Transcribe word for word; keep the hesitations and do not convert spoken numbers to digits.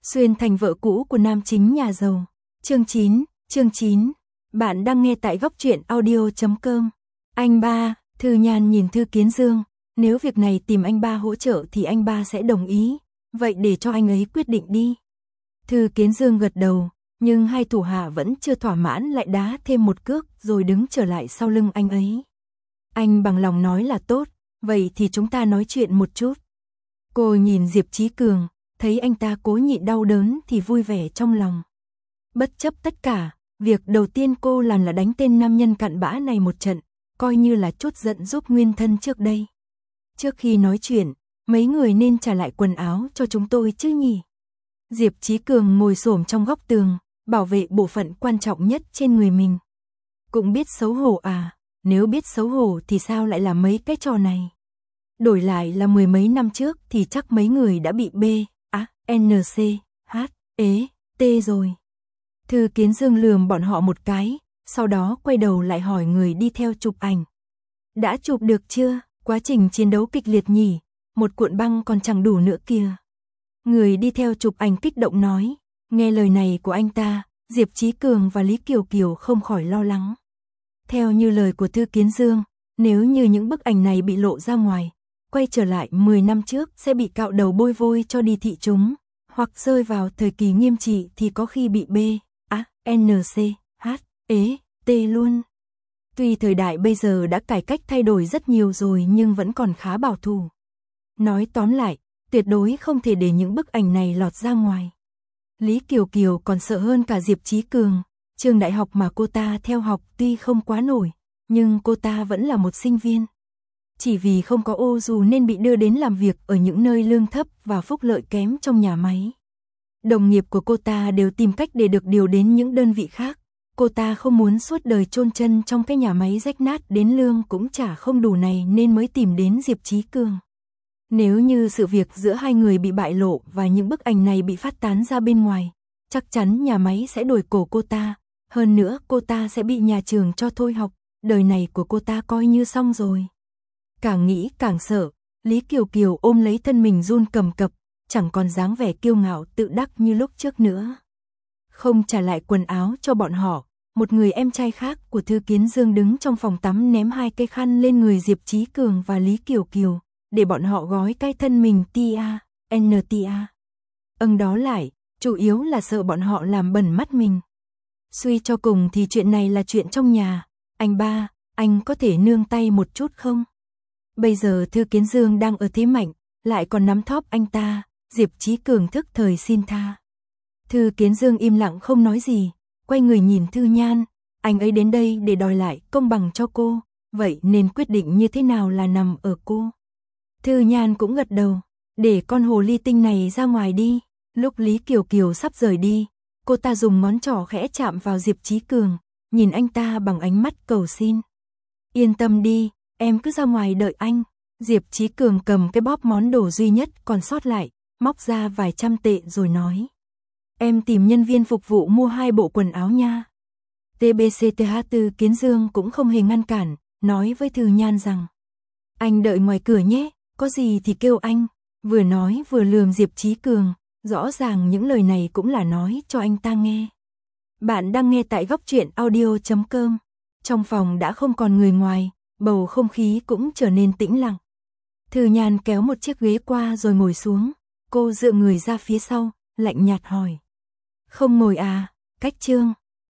Xuyên thành vợ cũ của nam chính nhà giàu. Chương chín, chương chín. Bạn đang nghe tại góc truyện audio chấm com. Anh ba, Thư Nhan nhìn Thư Kiến Dương, nếu việc này tìm anh ba hỗ trợ thì anh ba sẽ đồng ý, vậy để cho anh ấy quyết định đi. Thư Kiến Dương gật đầu, nhưng hai thủ hạ vẫn chưa thỏa mãn lại đá thêm một cước rồi đứng trở lại sau lưng anh ấy. Anh bằng lòng nói là tốt, vậy thì chúng ta nói chuyện một chút. Cô nhìn Diệp Chí Cường, thấy anh ta cố nhịn đau đớn thì vui vẻ trong lòng. Bất chấp tất cả, việc đầu tiên cô làm là đánh tên nam nhân cặn bã này một trận, coi như là chút giận giúp nguyên thân trước đây. Trước khi nói chuyện, mấy người nên trả lại quần áo cho chúng tôi chứ nhỉ? Diệp Chí Cường ngồi xổm trong góc tường, bảo vệ bộ phận quan trọng nhất trên người mình. Cũng biết xấu hổ à, nếu biết xấu hổ thì sao lại làm mấy cái trò này? Đổi lại là mười mấy năm trước thì chắc mấy người đã bị B, A, N, C, H, E, T rồi. Thư Kiến Dương lườm bọn họ một cái, sau đó quay đầu lại hỏi người đi theo chụp ảnh. Đã chụp được chưa? Quá trình chiến đấu kịch liệt nhỉ, một cuộn băng còn chẳng đủ nữa kìa. Người đi theo chụp ảnh kích động nói, nghe lời này của anh ta, Diệp Chí Cường và Lý Kiều Kiều không khỏi lo lắng. Theo như lời của Thư Kiến Dương, nếu như những bức ảnh này bị lộ ra ngoài, quay trở lại mười năm trước sẽ bị cạo đầu bôi vôi cho đi thị chúng, hoặc rơi vào thời kỳ nghiêm trị thì có khi bị B, A, N, C, H, E, T luôn. Tuy thời đại bây giờ đã cải cách thay đổi rất nhiều rồi nhưng vẫn còn khá bảo thủ. Nói tóm lại, tuyệt đối không thể để những bức ảnh này lọt ra ngoài. Lý Kiều Kiều còn sợ hơn cả Diệp Chí Cường, trường đại học mà cô ta theo học tuy không quá nổi, nhưng cô ta vẫn là một sinh viên. Chỉ vì không có ô dù nên bị đưa đến làm việc ở những nơi lương thấp và phúc lợi kém trong nhà máy. Đồng nghiệp của cô ta đều tìm cách để được điều đến những đơn vị khác. Cô ta không muốn suốt đời chôn chân trong cái nhà máy rách nát đến lương cũng chả không đủ này nên mới tìm đến Diệp Chí Cường. Nếu như sự việc giữa hai người bị bại lộ và những bức ảnh này bị phát tán ra bên ngoài, chắc chắn nhà máy sẽ đổi cổ cô ta. Hơn nữa cô ta sẽ bị nhà trường cho thôi học, đời này của cô ta coi như xong rồi. Càng nghĩ càng sợ, Lý Kiều Kiều ôm lấy thân mình run cầm cập, chẳng còn dáng vẻ kiêu ngạo tự đắc như lúc trước nữa. Không trả lại quần áo cho bọn họ, một người em trai khác của Thư Kiến Dương đứng trong phòng tắm ném hai cây khăn lên người Diệp Chí Cường và Lý Kiều Kiều, để bọn họ gói cái thân mình tia, N tia. Âng đó lại, chủ yếu là sợ bọn họ làm bẩn mắt mình. Suy cho cùng thì chuyện này là chuyện trong nhà, anh ba, anh có thể nương tay một chút không? Bây giờ Thư Kiến Dương đang ở thế mạnh, lại còn nắm thóp anh ta, Diệp Chí Cường thức thời xin tha. Thư Kiến Dương im lặng không nói gì, quay người nhìn Thư Nhan, anh ấy đến đây để đòi lại công bằng cho cô, vậy nên quyết định như thế nào là nằm ở cô. Thư Nhan cũng gật đầu, để con hồ ly tinh này ra ngoài đi. Lúc Lý Kiều Kiều sắp rời đi, cô ta dùng ngón trỏ khẽ chạm vào Diệp Chí Cường, nhìn anh ta bằng ánh mắt cầu xin. Yên tâm đi, em cứ ra ngoài đợi anh. Diệp Chí Cường cầm cái bóp món đồ duy nhất còn sót lại, móc ra vài trăm tệ rồi nói. Em tìm nhân viên phục vụ mua hai bộ quần áo nha. tê bê xê tê hát Thư Kiến Dương cũng không hề ngăn cản, nói với Thư Nhan rằng. Anh đợi ngoài cửa nhé, có gì thì kêu anh. Vừa nói vừa lườm Diệp Chí Cường, rõ ràng những lời này cũng là nói cho anh ta nghe. Bạn đang nghe tại góc truyện audio chấm com. Trong phòng đã không còn người ngoài, bầu không khí cũng trở nên tĩnh lặng. Thư Nhan kéo một chiếc ghế qua rồi ngồi xuống, cô dựa người ra phía sau, lạnh nhạt hỏi. Không ngồi à, cách trương.